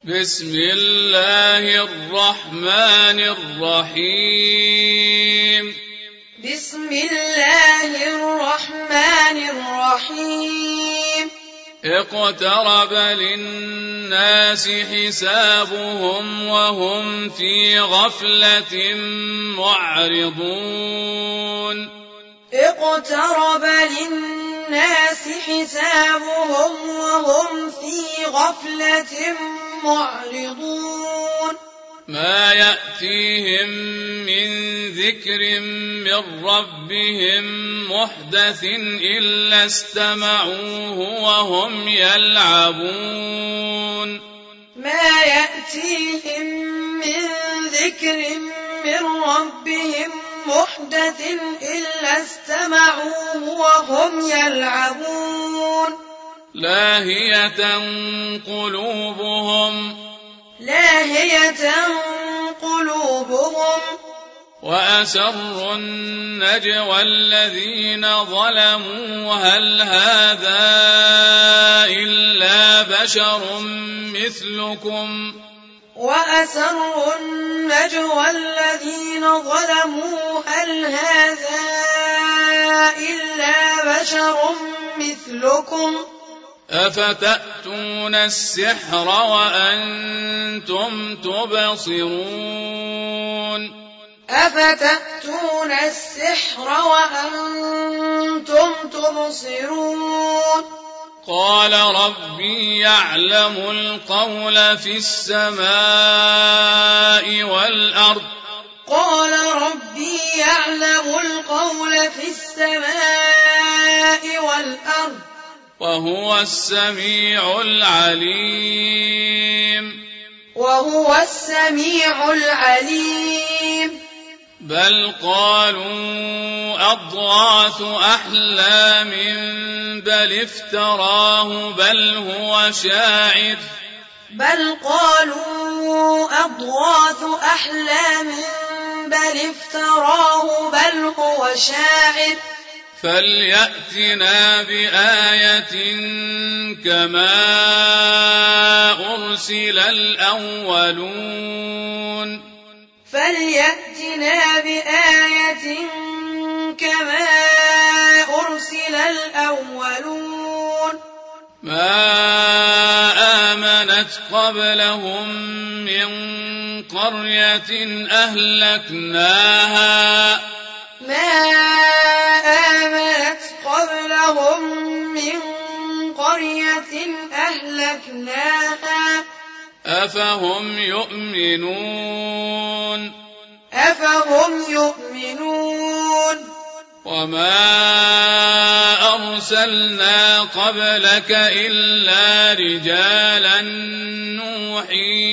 بسم الله الرحمن الرحيم بسم الله الرحمن الرحيم اقترب للناس حسابهم وهم في غفلة معرضون اقترب للناس حسابهم وهم في غفلة معرضون ما يأتيهم من ذكر من ربهم محدث إلا استمعوه وهم يلعبون ما يأتيهم من ذكر من ربهم محدث إلا استمعوه وهم يلعبون لاهية قلوبهم وأسروا النجوى الذين ظلموا هل هذا إلا بشر مثلكم وأسروا النجوى الذين ظلموا هل هذا إلا بشر مثلكم أفتأتون السحر وأنتم تبصرون أفتأتون السحر وأنتم تبصرون قال ربي يعلم القول في السماء والأرض قال ربي يعلم القول في السماء والأرض وهو السميع العليم بل قالوا أضغاث أحلام بل افتراه بل هو شاعر فليأتنا بآية كما أرسل الأولون ما آمنت قبلهم من قرية أهلكناها أفهم يؤمنون وما أرسلنا قبلك إلا رجالا نوحي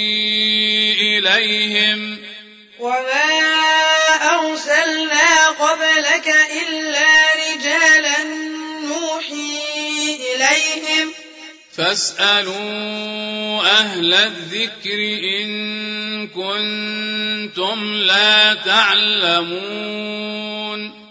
إليهم فاسألوا أهل الذكر إن كنتم لا تعلمون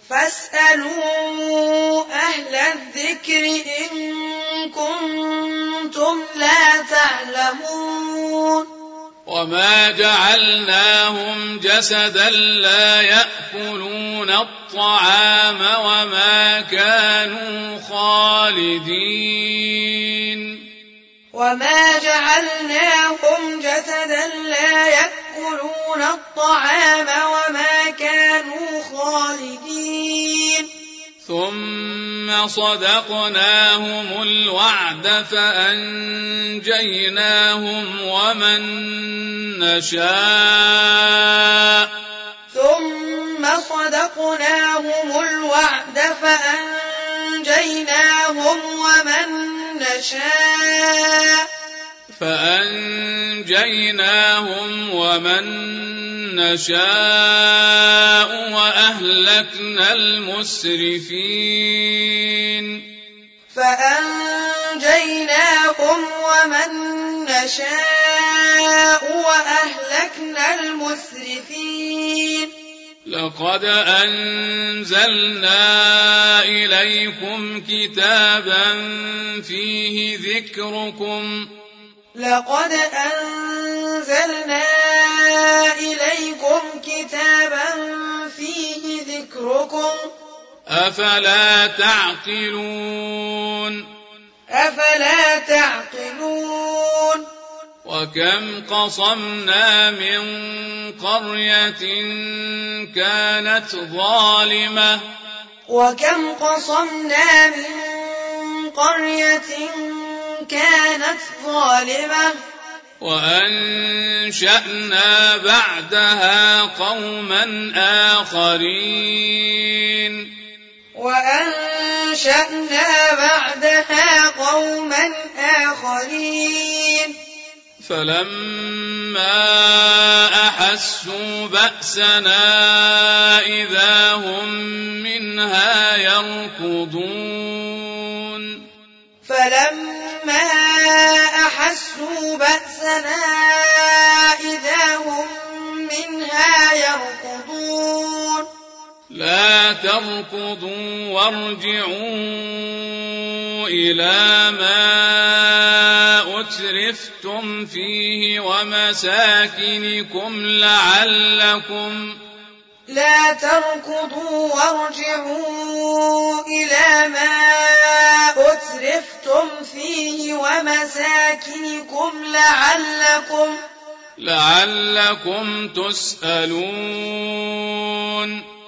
وما جعلناهم جسدا لا يأكلون الطعام وما كانوا خالدين ثم صدقناهم الوعد فأنجيناهم ومن نشاء وأهلكنا المسرفين لقد أنزلنا إليكم كتابا فيه ذكركم لقد أنزلنا إليكم كتابا فيه ذكركم أفلا تعقلون أفلا تعقلون وكم قصمنا من قرية كانت ظالمة وكم قصمنا من قرية كانت ظالمة وأنشأنا بعدها قوما آخرين وأنشأنا بعدها قوما آخرين فلما أحسوا بأسنا إذا هم منها يركضون فلما أحسوا بأسنا إذا هم منها يركضون لا تركضوا وارجعوا إلى ما أترفتم فيه ومساكنكم لا تركضوا وارجعوا إلى ما أترفتم فيه ومساكنكم لعلكم تسألون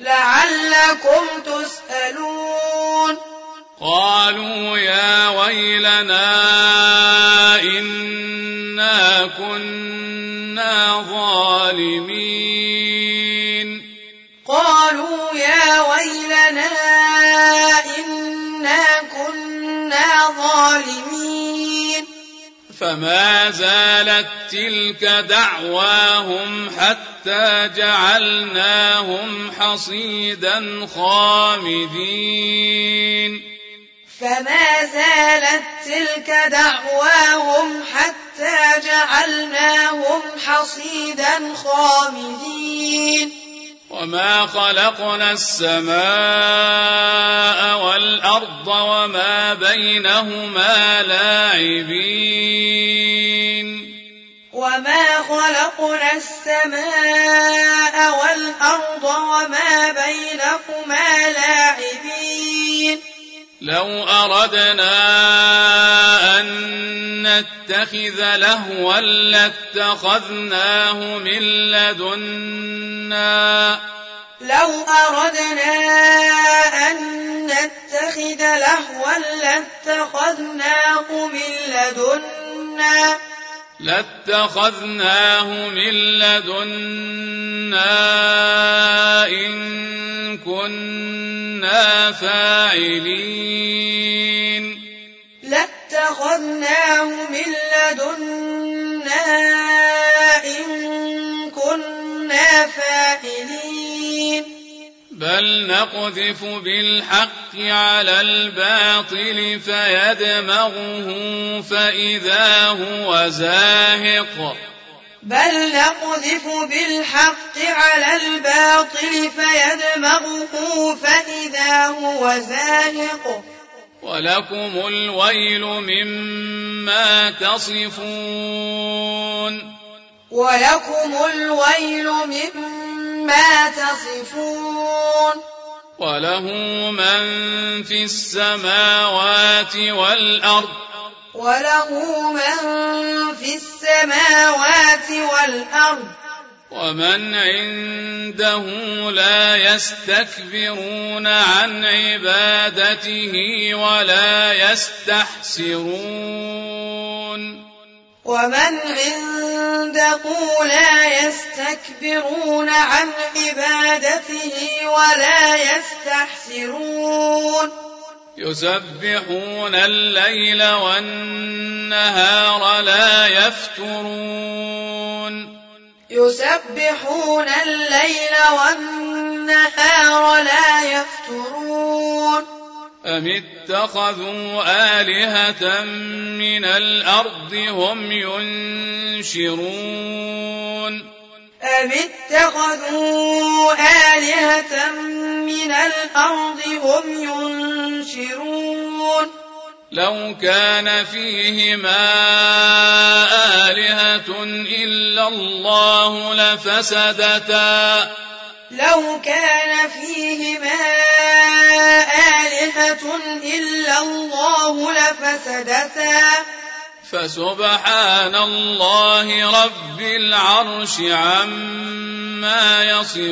قالوا يا ويلنا إنا كنا ظالمين قالوا يا ويلنا إنا كنا ظالمين فما زالت تلك دعواهم حتى جعلناهم حصيدا خامدين فما زالت تلك دعواهم حتى جعلناهم حصيدا خامدين وما خلقنا السماء والأرض وما بينهما لاعبين وما خلقنا السماء والأرض وما بينهما لاعبين لو أردنا أن نتخذ لهوا لاتخذناه من لدنا لو أردنا أن نتخذ لهوا لاتخذناه من لدنا إن كنا فاعلين لاتخذناه من لدنا إن كنا فاعلين بل نقذف بالحق على الباطل فيدمغه فإذا هو زاهق بل نقذف بالحق على الباطل فيدمغه فإذا هو زاهق ولكم الويل مما تصفون ولكم الويل مما تصفون وله من في السماوات والأرض ومن عنده لا يستكبرون عن عبادته ولا يستحسرون ومن عنده لا يستكبرون عن عبادته ولا يستحسرون يسبحون الليل والنهار لا يفترون يسبحون الليل والنهار لا يفترون أم اتخذوا آلهة من الأرض هم ينشرون أم اتخذوا آلهة من الأرض هم ينشرون لو كان فيهما آلهة إلا الله لفسدتا لو كان فيهما آلهة إلا الله لفسدتا فسبحان الله رب العرش عما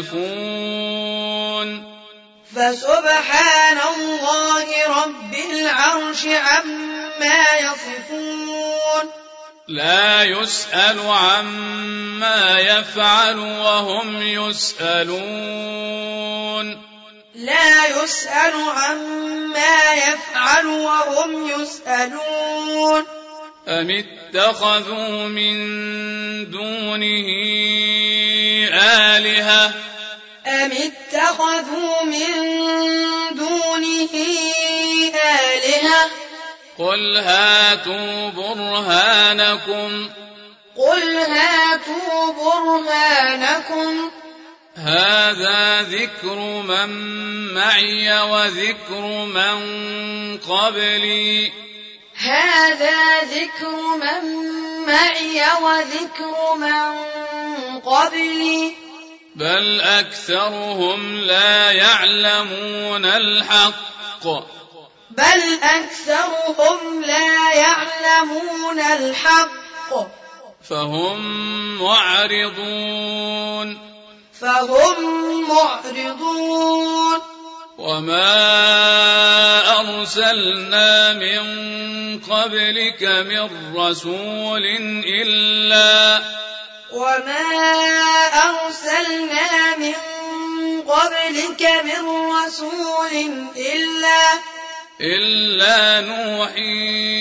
يصفون فسبحان الله رب العرش عما يصفون لا يسأل عما يفعل وهم يسألون لا يسأل عما يفعل وهم يسألون أم اتخذوا من دونه آلهة أم اتخذوا من دونه آلهة قل هاتوا برهانكم هذا ذكر من معي وذكر من قبلي بل أكثرهم لا يعلمون الحق فهم معرضون وما أرسلنا من قبلك من رسول إلا نوحي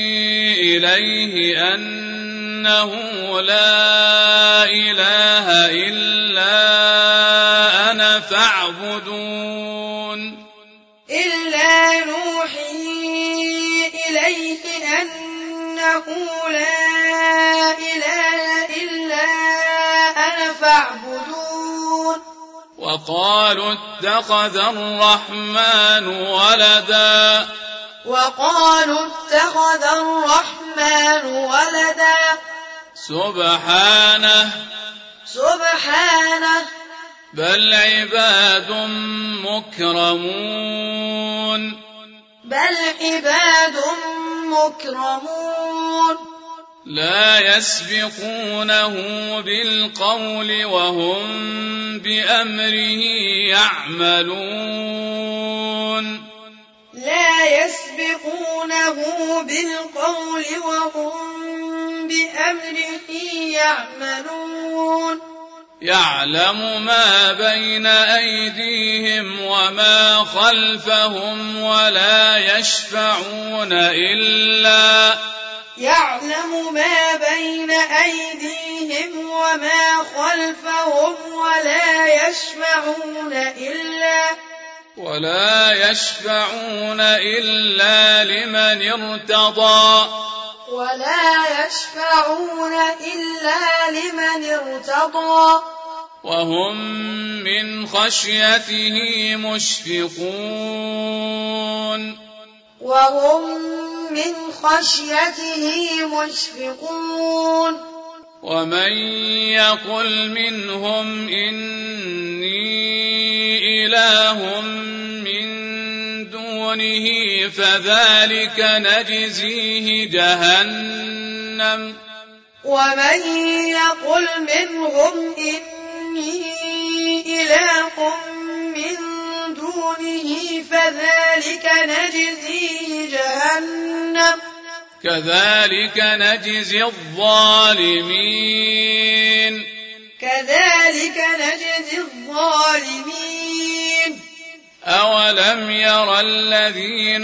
إليه أنه لا إله إلا أنا فاعبدون وقالوا اتخذ الرحمن ولدا سبحانه بل عباد مكرمون لا يسبقونه بالقول وهم بأمره يعملون يعلم ما بين أيديهم وما خلفهم ولا يشفعون إلا لمن ارتضى وهم من خشيته مشفقون ومن يقل منهم إني إله من دونه فذلك نجزيه جهنم كذلك نجزي الظالمين أولم ير الذين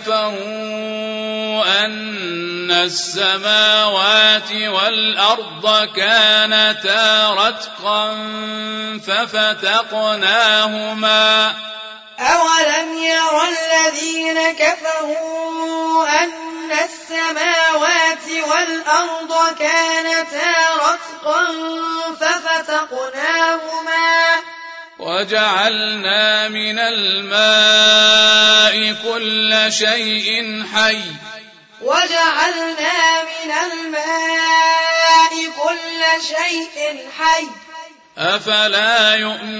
كفروا أن السماوات والأرض كانتا رتقا ففتقناهما وجعلنا من الماء كل شيء حي وجعلنا من الماء كل شيء حي أفلا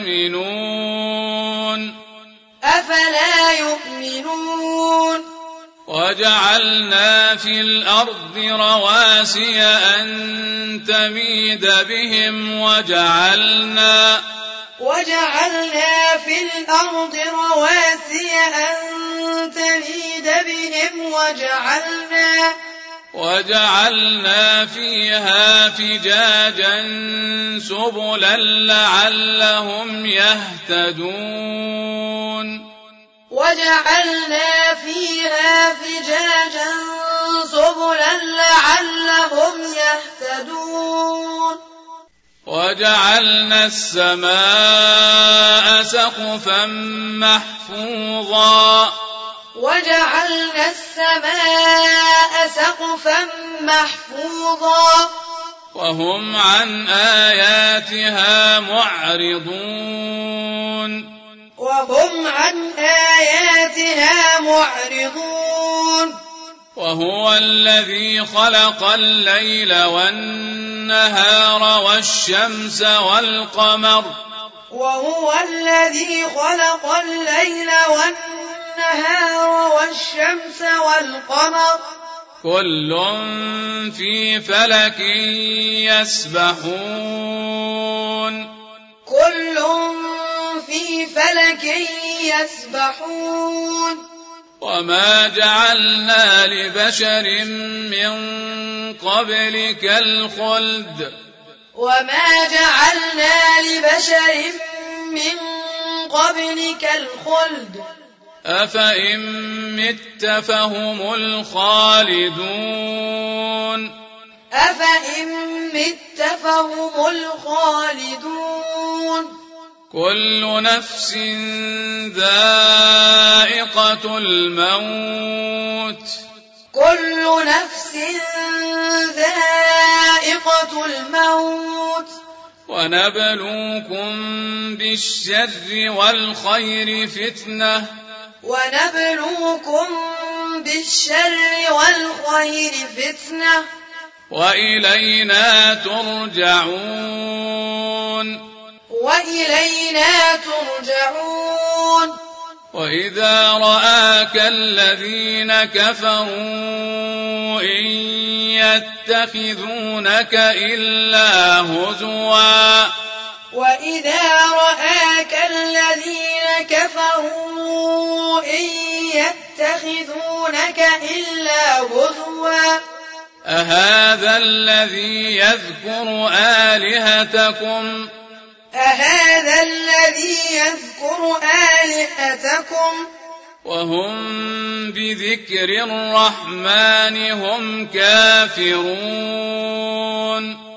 يؤمنون وجعلنا في الأرض رواسي أن تميد بهم وجعلنا في الأرض رواسي أن تميد بهم وجعلنا فيها فجاجا سبلا لعلهم يهتدون وجعلنا السماء سقفا محفوظا وهم عن آياتها معرضون وهو الذي خلق الليل والنهار والشمس والقمر كل في فلك يسبحون وما جعلنا لبشر من قبلك الخلد أفإن مت فهم الخالدون كل نفس ذائقة الموت ونبلوكم بالشر والخير فتنة وإلينا ترجعون وإذا رآك الذين كفروا إن يتخذونك إلا هزوا أهذا الذي يذكر آلهتكم وهم بذكر الرحمن هم كافرون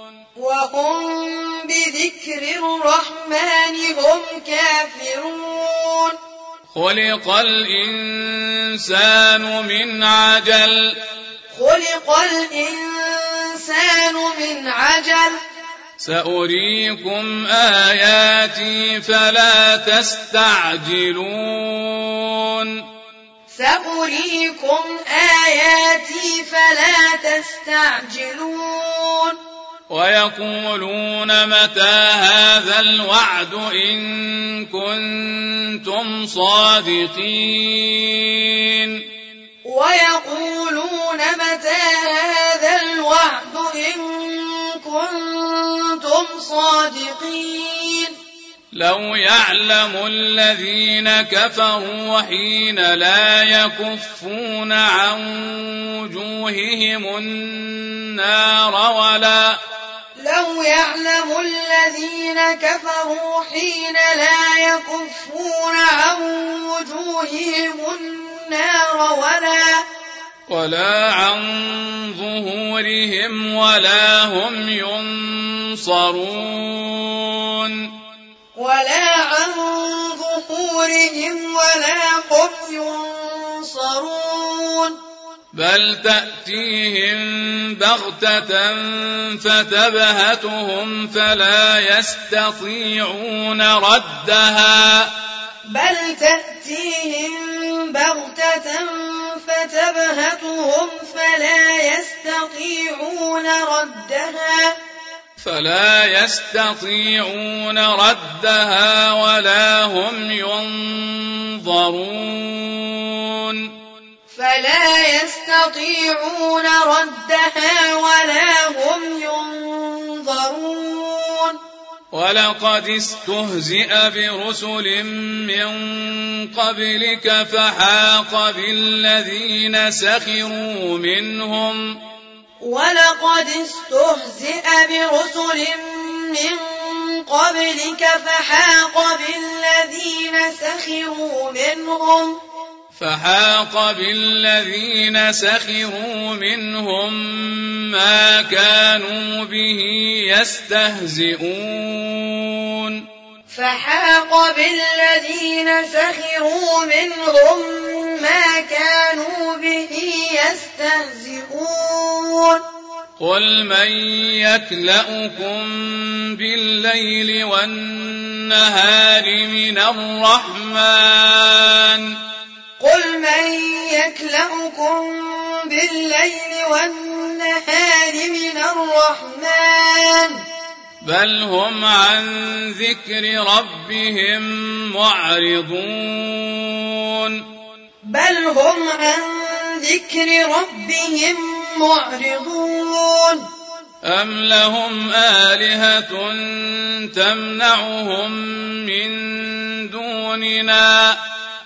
خلق الإنسان من عجل سأريكم آياتي فلا تستعجلون ويقولون متى هذا الوعد إن كنتم صادقين لو يعلم الذين كفروا حين لا يكفون عن وجوههم النار ولا عن ظهورهم ولا هم ينصرون بل تأتيهم بغتة فتبهتهم فلا يستطيعون ردها فتبهتهم فلا يستطيعون ردها ولا هم ينظرون ولقد استهزئ برسل من قبلك فحاق بالذين سخروا منهم ما كانوا به يستهزئون قل من يكلؤكم بالليل والنهار من الرحمن بل هم عن ذكر ربهم معرضون أم لهم آلهة تمنعهم من دوننا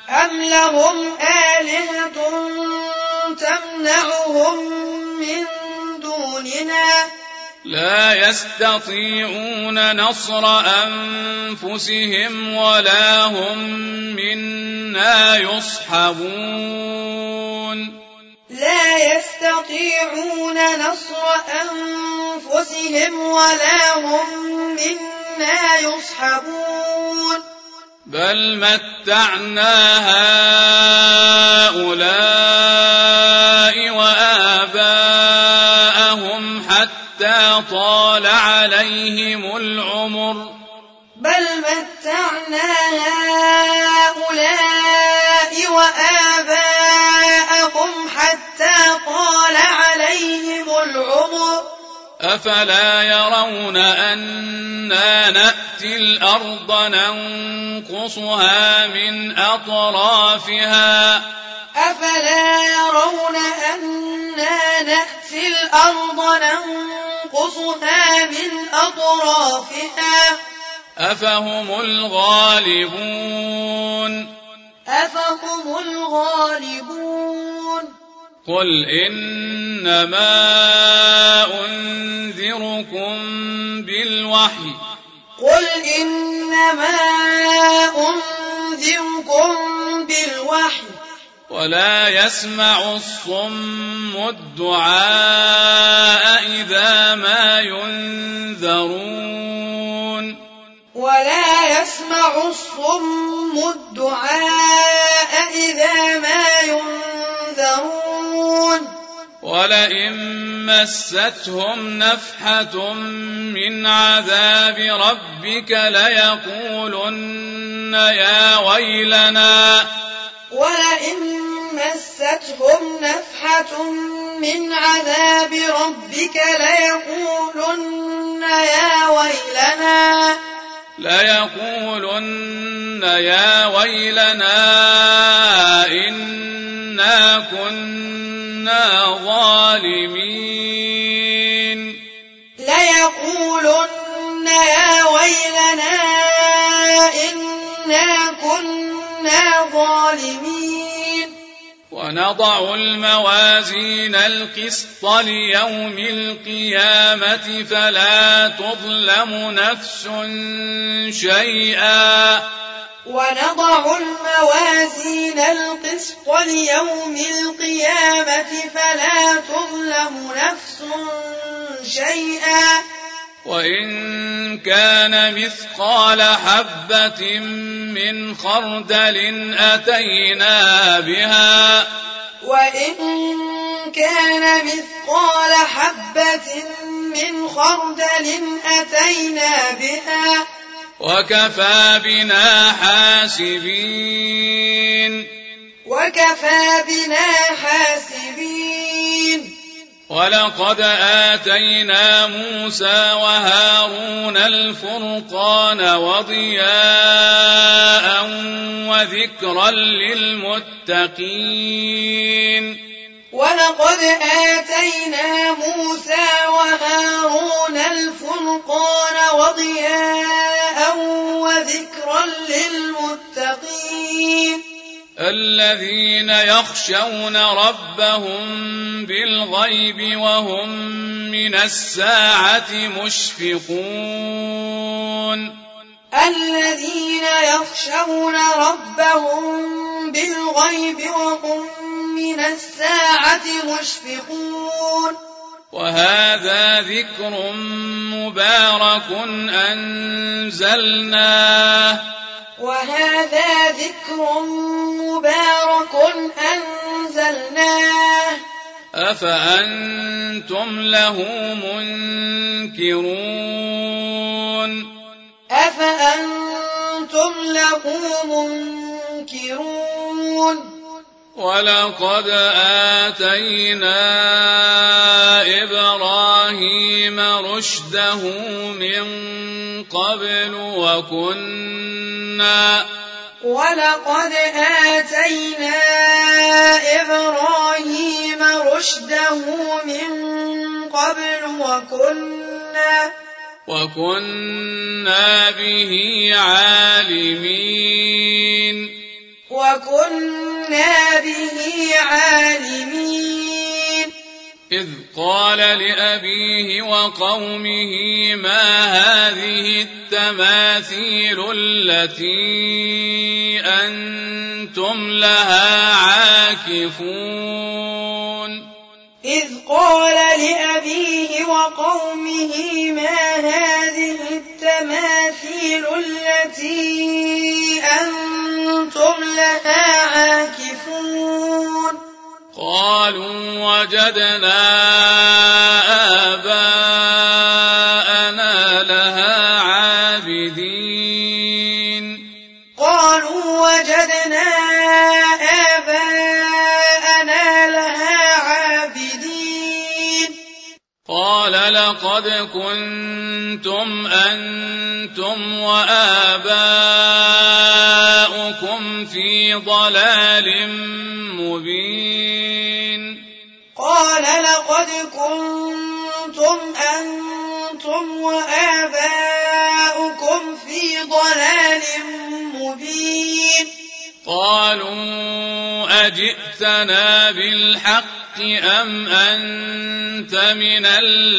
لا يستطيعون نصر أنفسهم ولا هم منا يصحبون بل متعنا هؤلاء وآباءهم حتى طال عليهم العمر أفلا يرون أنا نأتي الأرض ننقصها من أطرافها أفهم الغالبون قل إنما أنذركم بالوحي ولا يسمع الصم الدعاء إذا ما ينذرون ولئن مستهم نفحة من عذاب ربك ليقولن يا ويلنا إنا كنا ظالمين ونضع الموازين القسط ليوم القيامة فلا تظلم نفس شيئا وإن كان مثقال حبة من خردل أتينا بها وكفى بنا حاسبين وكفى بنا حاسبين ولقد آتينا موسى وهارون الفرقان وضياء وذكرا للمتقين ولقد آتينا موسى وهارون الفرقان وضياء وذكرا للمتقين الذين يخشون ربهم بالغيب وهم من الساعة مشفقون الذين يخشون ربهم بالغيب وهم من الساعة مشفقون وهذا ذكر مبارك أنزلناه وهذا ذكر مبارك أنزلناه أفأنتم له منكرون أفأنتم له منكرون ولقد آتينا إبراهيم رشده من قبل ولقد آتينا إبراهيم رشده من قبل وكنا به عالمين إذ قال لأبيه وقومه ما هذه التماثيل التي أنتم لها عاكفون إذ قال لأبيه وقومه ما هذه التماثيل التي أنتم لها عاكفون قالوا وجدنا آباءنا لها عابدين قال لقد كنتم أنتم وآباؤكم في ضلال مبين قال لقد كنتم أنتم وآباؤكم في ضلال مبين قالوا أجئتنا بالحق أم أنت من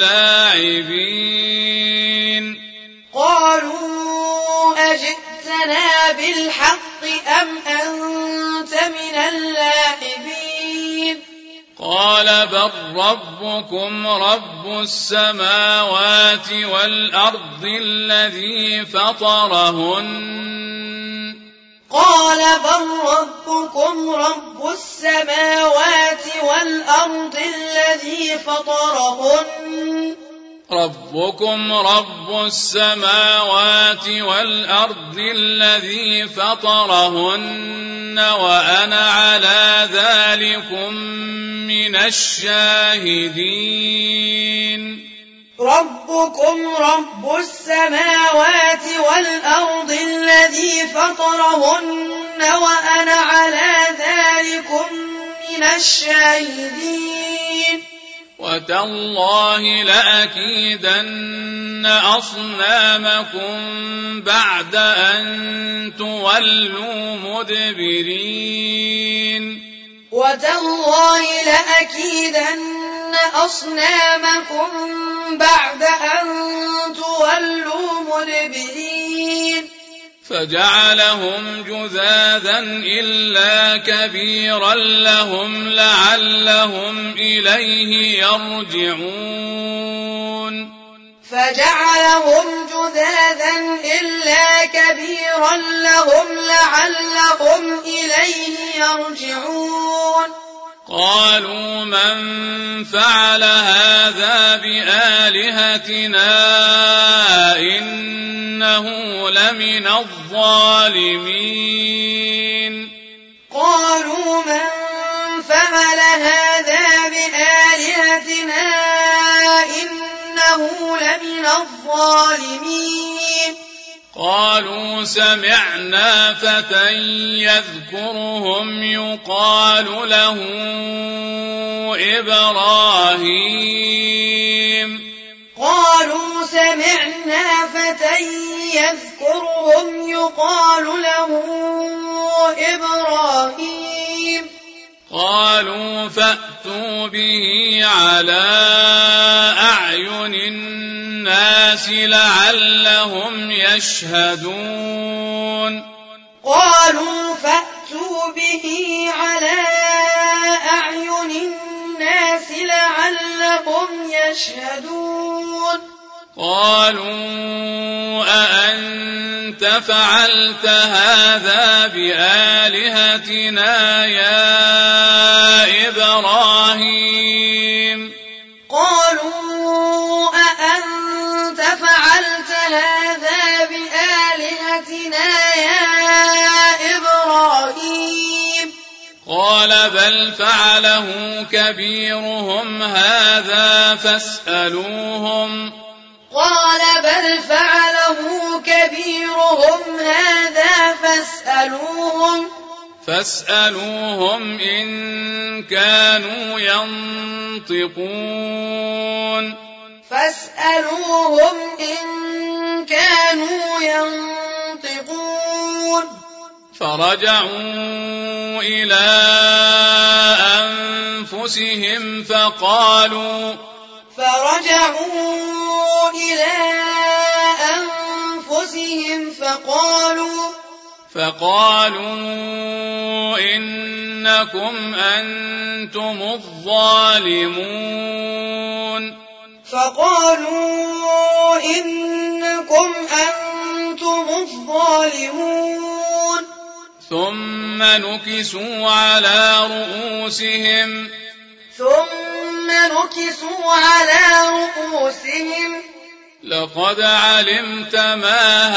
اللاعبين قالوا أجئتنا بالحق أم أنت من اللاعبين قال بل ربكم رب السماوات والأرض الذي فطرهن قال بل ربكم رب السماوات والأرض الذي فطرهن ربكم رب السماوات والأرض الذي فطرهن وأنا على ذلكم من الشاهدين ربكم رب السماوات والأرض الذي فطرهن وأنا على ذلكم من الشاهدين وتالله لأكيدن أصنامكم بعد أن تولوا مدبرين وتالله لأكيدن أصنامكم بعد أن تولوا مدبرين فجعلهم جذاذا إلا كبيرا لهم لعلهم إليه يرجعون فجعلهم جذاذا إلا كبيرا لهم لعلهم إليه يرجعون قالوا من فعل هذا بآلهتنا إنه لمن الظالمين قالوا قالوا من فعل هذا بآلهتنا إنه لمن الظالمين قالوا سمعنا فتى يذكرهم يقال له إبراهيم قالوا سمعنا فتى يذكرهم يقال له إبراهيم قالوا فأتوا به على أعين الناس لعلهم يشهدون قالوا فأتوا به على أعين الناس لعلهم يشهدون قالوا أأنت فعلت هذا بآلهتنا يا إبراهيم قالوا أأنت فعلت هذا بآلهتنا يا إبراهيم قال بل فعله كبيرهم هذا فاسألوهم هذا فاسألوهم إن كانوا ينطقون فرجعوا إلى أنفسهم فقالوا إنكم أنتم الظالمون ثم نكسوا على رؤوسهم لقد علمت ما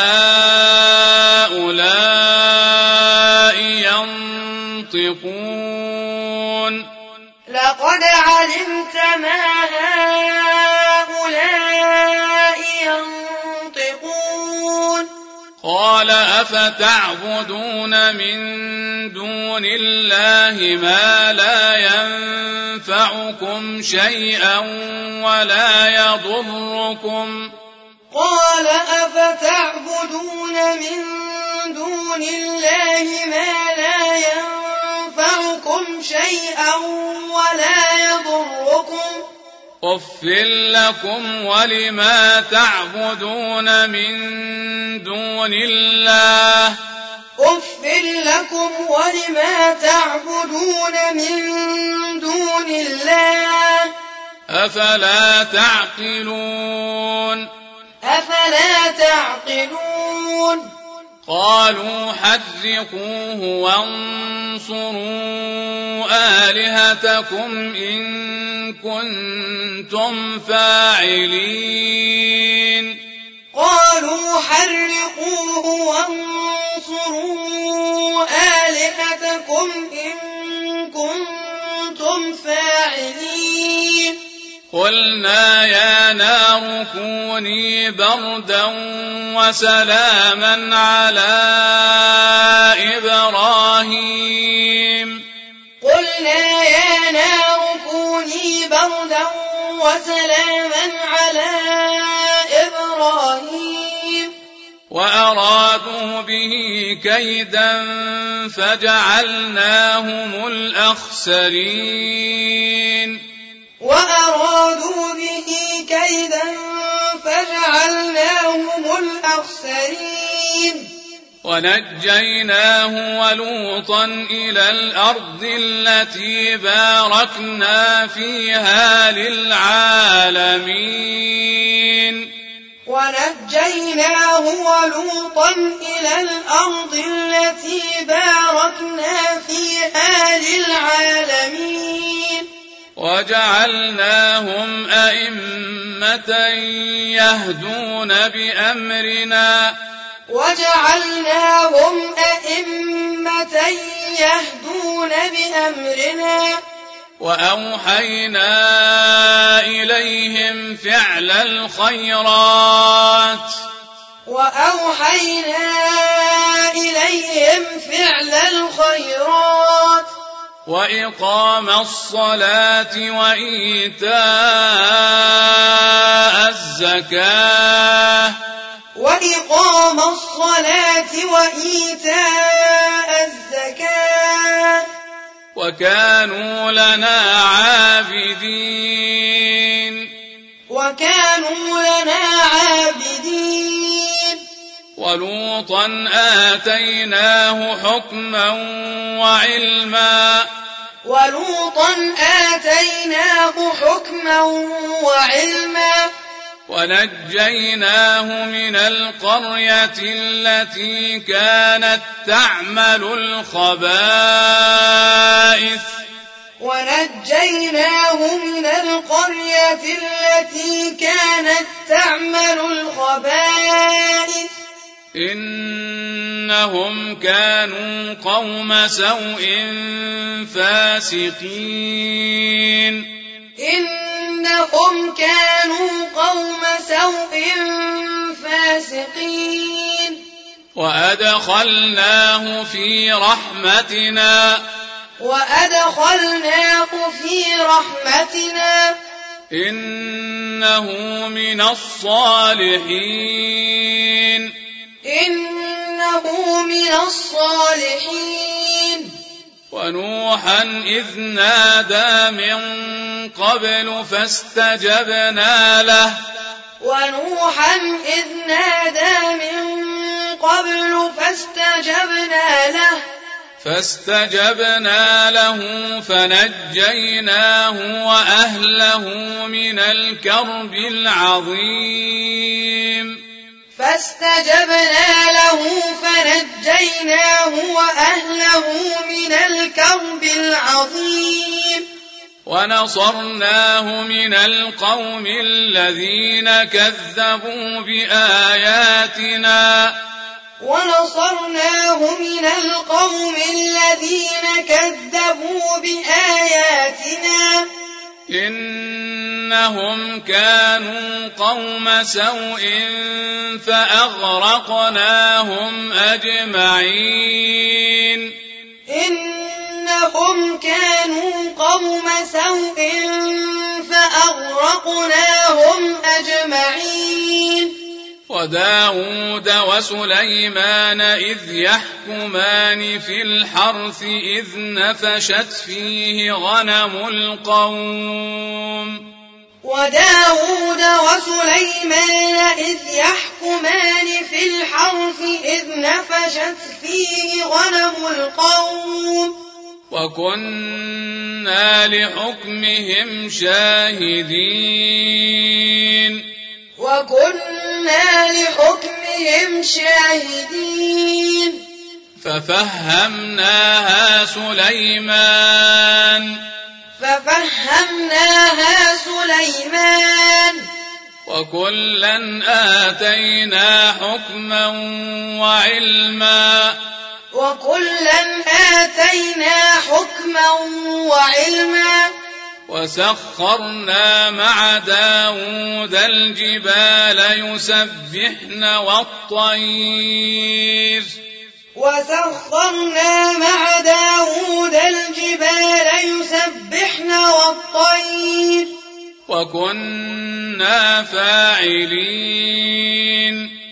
هؤلاء ينطقون قال أفتعبدون من دون الله ما لا ينفعكم شيئا ولا يضركم أُفٍّ لكم ولما تعبدون من دون الله أفلا تعقلون قالوا حرقوه وانصروا آلهتكم إن كنتم فاعلين قلنا يا نار كوني بردا وسلاما على إبراهيم وأرادوا به كيدا فجعلناهم الأخسرين ونجيناه ولوطا إلى الأرض التي باركنا فيها للعالمين وجعلناهم أئمة يهدون بأمرنا وجعلناهم أئمة يهدون بأمرنا وأوحينا إليهم فعل الخيرات وإقام الصلاة وإيتاء الزكاة وكانوا لنا عابدين ولوطا آتيناه حكما وعلما ونجيناه من القرية التي كانت تعمل الخبائث إنهم كانوا قوم سوء فاسقين وأدخلناه في رحمتنا إنه من الصالحين ونوحا إذ نادى من قبل فاستجبنا له فنجيناه وأهله من الكرب العظيم ونصرناه من القوم الذين كذبوا بآياتنا إنهم كانوا قوم سوء فأغرقناهم أجمعين وداود وسليمان إذ يحكمان في الحرث إذ نفشت فيه غنم القوم وكنا لحكمهم شاهدين ففهمناها سليمان وكلا آتينا حكما وعلما وسخرنا مع داود الجبال يسبحن والطير وكنا فاعلين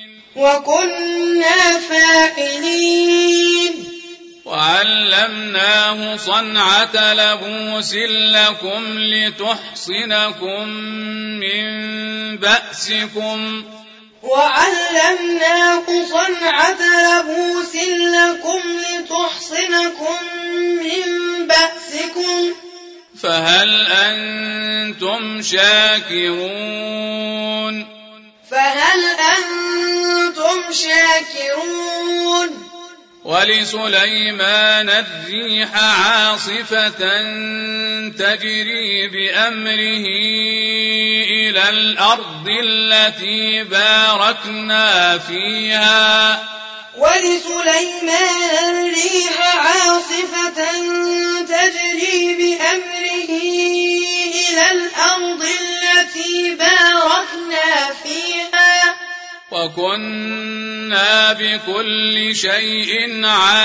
وعلمناه صنعة لبوس لكم لتحصنكم من بأسكم فهل أنتم شاكرون ولسليمان الريح عاصفة تجري بأمره إلى الأرض التي باركنا فيها ولسليمان الريح عاصفة تجري بأمره إلى الأرض التي باركنا فيها وكنا بكل شيء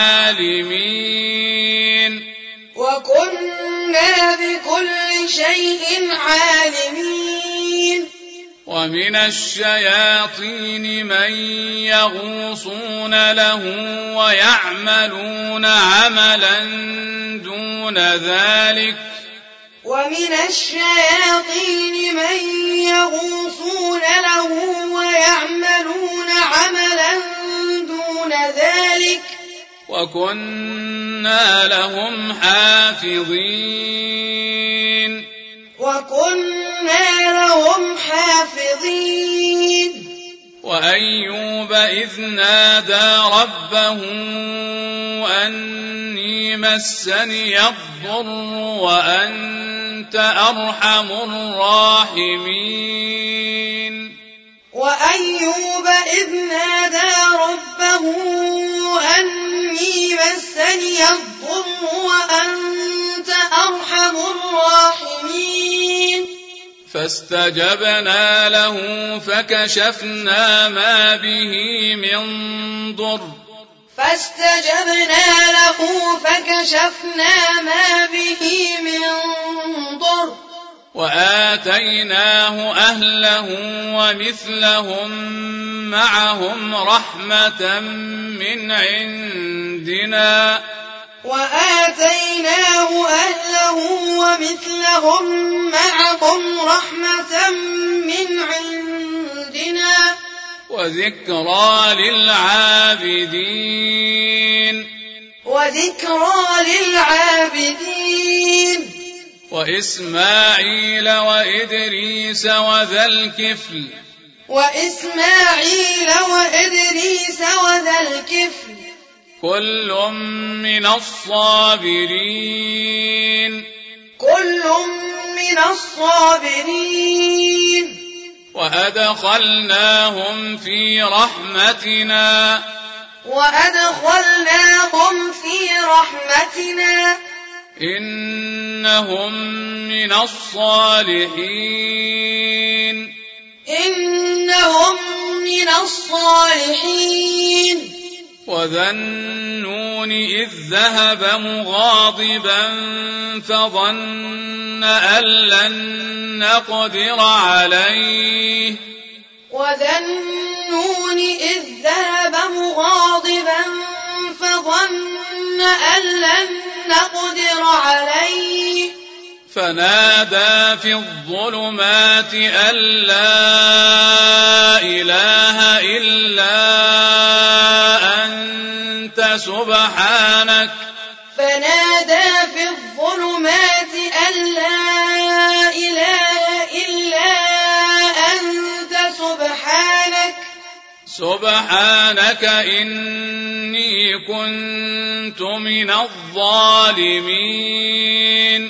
عالمين ومن الشياطين من يغوصون له ويعملون عملا دون ذلك وكنا لهم حافظين وأيوب إذ نادى ربه أني مسني الضر وأنت أرحم الراحمين فاستجبنا له فكشفنا ما به من ضر وآتيناه أهله ومثلهم معهم رحمة من عندنا وذكرى للعابدين وإسماعيل وإدريس وذا الكفل كل من الصابرين وأدخلناهم في رحمتنا إنهم من الصالحين وذا النون إذ ذهب مغاضبا فظن أن لن نقدر عليه فنادى في الظلمات أن لا إله إلا أنت سبحانك سبحانك إني كنت من الظالمين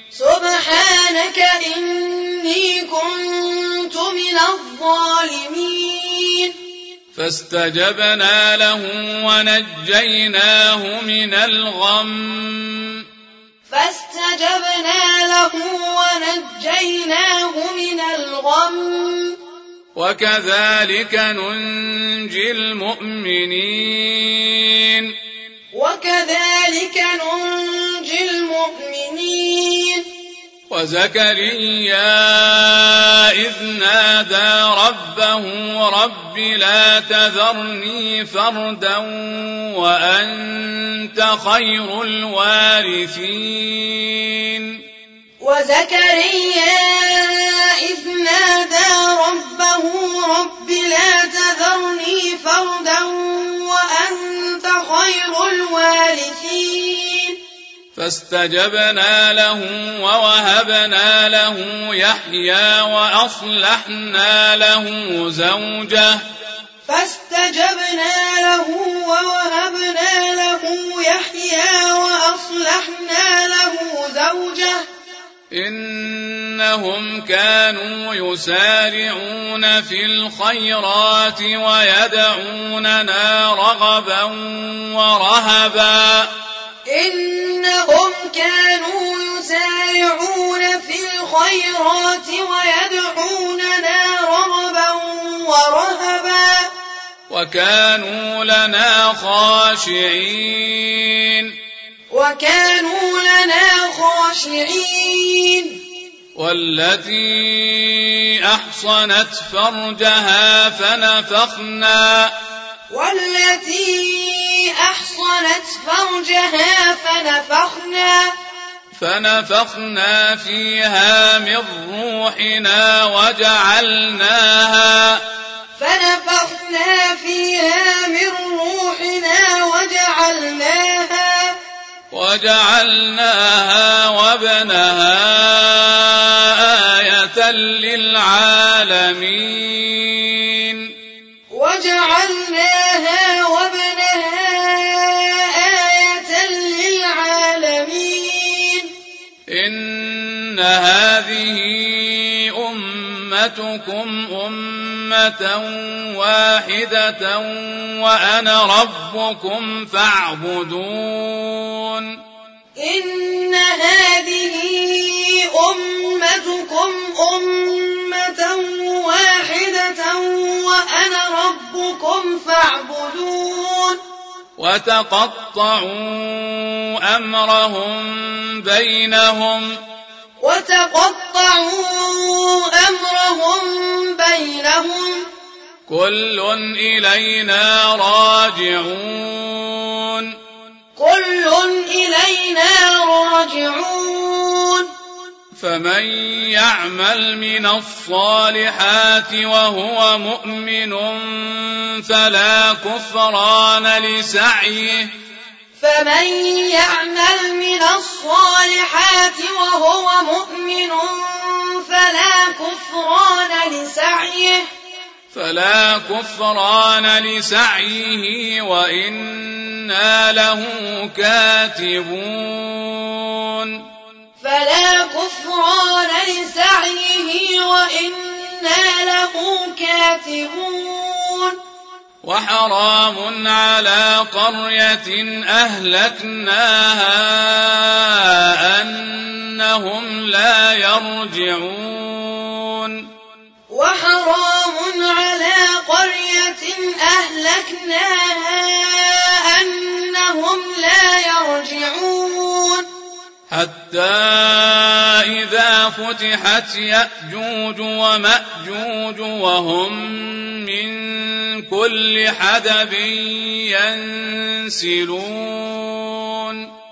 فاستجبنا له ونجيناه من الغم وكذلك ننجي المؤمنين وزكريا إذ نادى ربه رب لا تذرني فردا وأنت خير الوارثين فاستجبنا له ووهبنا له يحيى وأصلحنا له زوجه فاستجبنا له ووهبنا له يحيى وأصلحنا له زوجه إنهم كانوا يسارعون في الخيرات ويدعوننا رغبا ورهبا إنهم كانوا يسارعون في الخيرات ويدعوننا رغبا ورهبا وكانوا لنا خاشعين والتي أحصنت فرجها فنفخنا فيها من روحنا وجعلناها وابنها آية للعالمين إن هذه أمتكم أمة واحدة وأنا ربكم فاعبدون إن هذه أمتكم أمة واحدة وأنا ربكم فاعبدون وتقطعوا أمرهم بينهم كل إلينا راجعون فمن يعمل من الصالحات وهو مؤمن فلا كفران لسعيه وإنا له كاتبون وحرام على قرية أهلكناها أنهم لا يرجعون حتى إذا فتحت يأجوج ومأجوج وهم من كل حدب ينسلون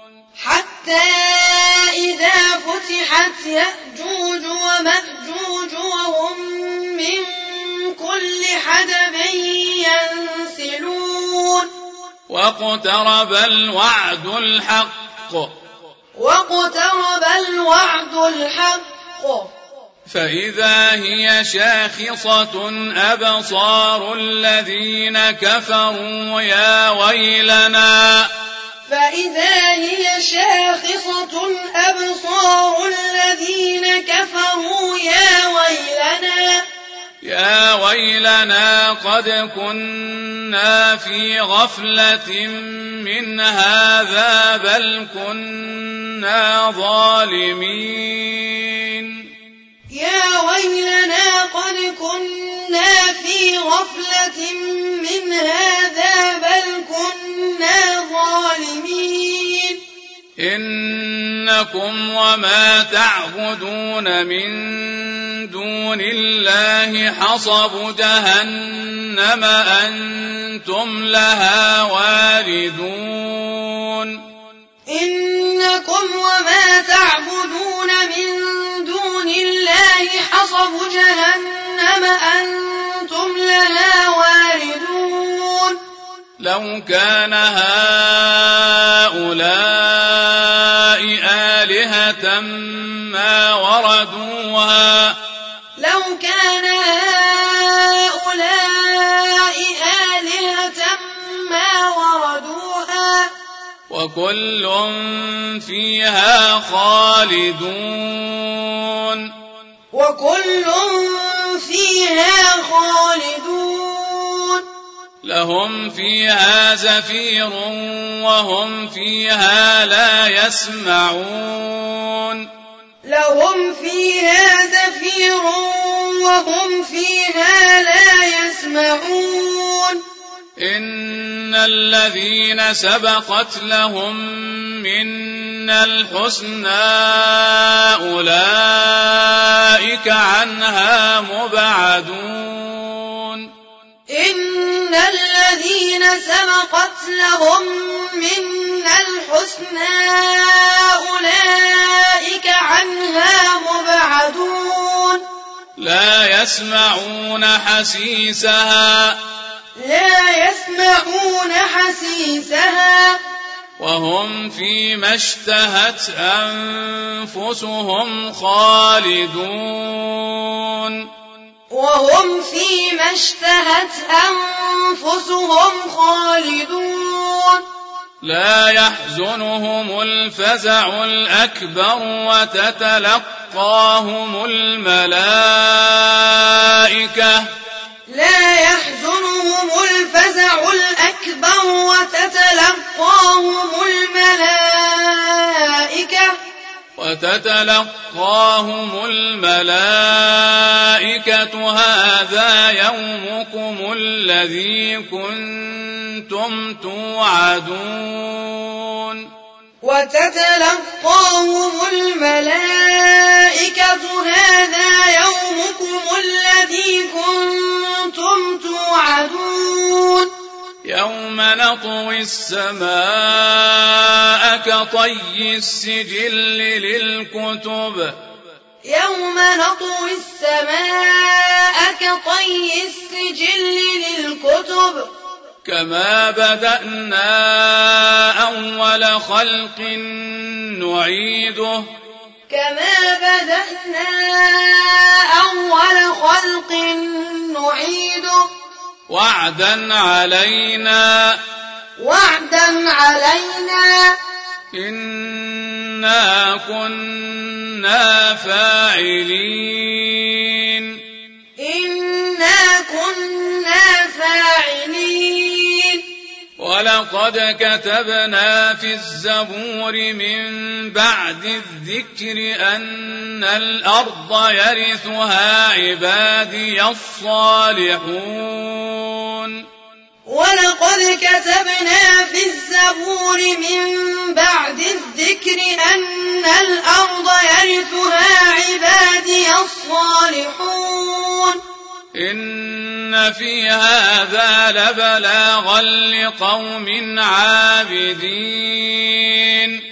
واقترب الوعد الحق فإذا هي شاخصة أبصار الذين كفروا يا ويلنا يا ويلنا قد كنا في غفلة من هذا بل كنا ظالمين إنكم وما تعبدون من دون الله حصب جهنم أنتم لها واردون لو كان هؤلاء آلهة ما وردوها وكل فيها خالدون وكل فيها خالدون لهم فيها زفير وهم فيها لا يسمعون لهم فيها زفير وهم فيها لا يسمعون إن الذين سبقت لهم منا الحسنى أولئك عنها مبعدون إن الذين سبقت لهم منا الحسنى أولئك عنها مبعدون لا يسمعون حسيسها وهم فيما اشتهت أنفسهم خالدون لا يحزنهم الفزع الأكبر وتتلقاهم الملائكة هذا يومكم الذي كنتم توعدون يوم نطوي السماء كطي السجل للكتب كما بدأنا أول خلق نعيده وعدا علينا إنا كنا فاعلين ولقد كتبنا في الزبور من بعد الذكر أن الأرض يرثها عبادي الصالحون ولقد كتبنا في الزبور من بعد الذكر أن الأرض يرثها عبادي الصالحون إن في هذا لبلاغا لقوم عابدين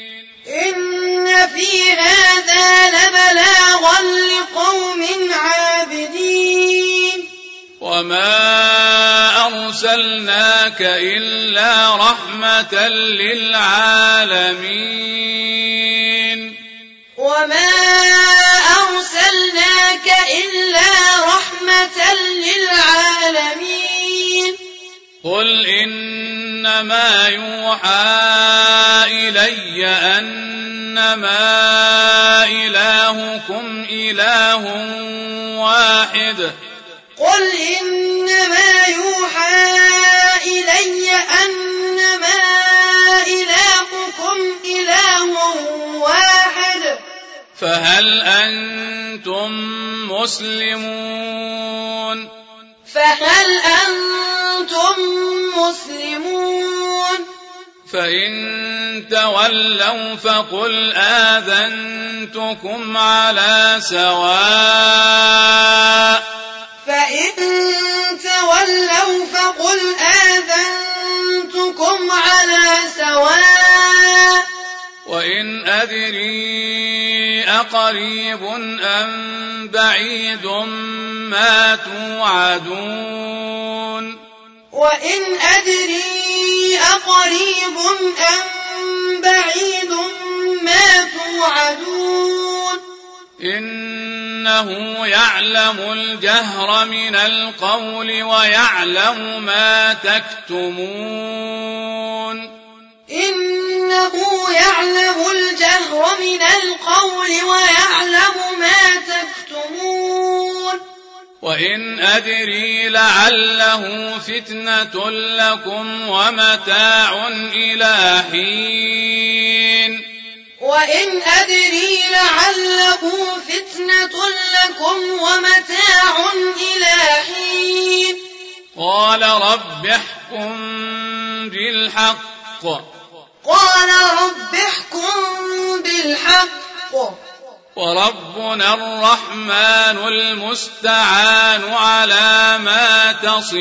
وما أرسلناك إلا رحمة للعالمين قل إنما يوحى إلي أنما إلهكم إله واحد فهل أنتم مسلمون فإن تولوا فقل آذنتكم على سواء وإن أدري أقريب أم بعيد ما توعدون إنه يعلم الجهر من القول ويعلم ما تكتمون إنه يعلم الجهر من القول ويعلم ما تكتمون وإن أدري لعله فتنة لكم ومتاع إلى حين وإن أدري لعله فتنة لكم ومتاع إلى حين قال رب احكم بالحق وربنا الرحمن المستعان على ما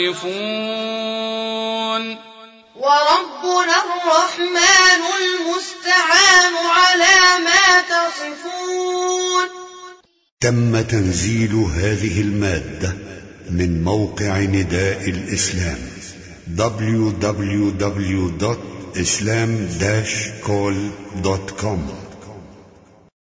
تصفون تم تنزيل هذه المادة من موقع نداء الإسلام www.islam-call.com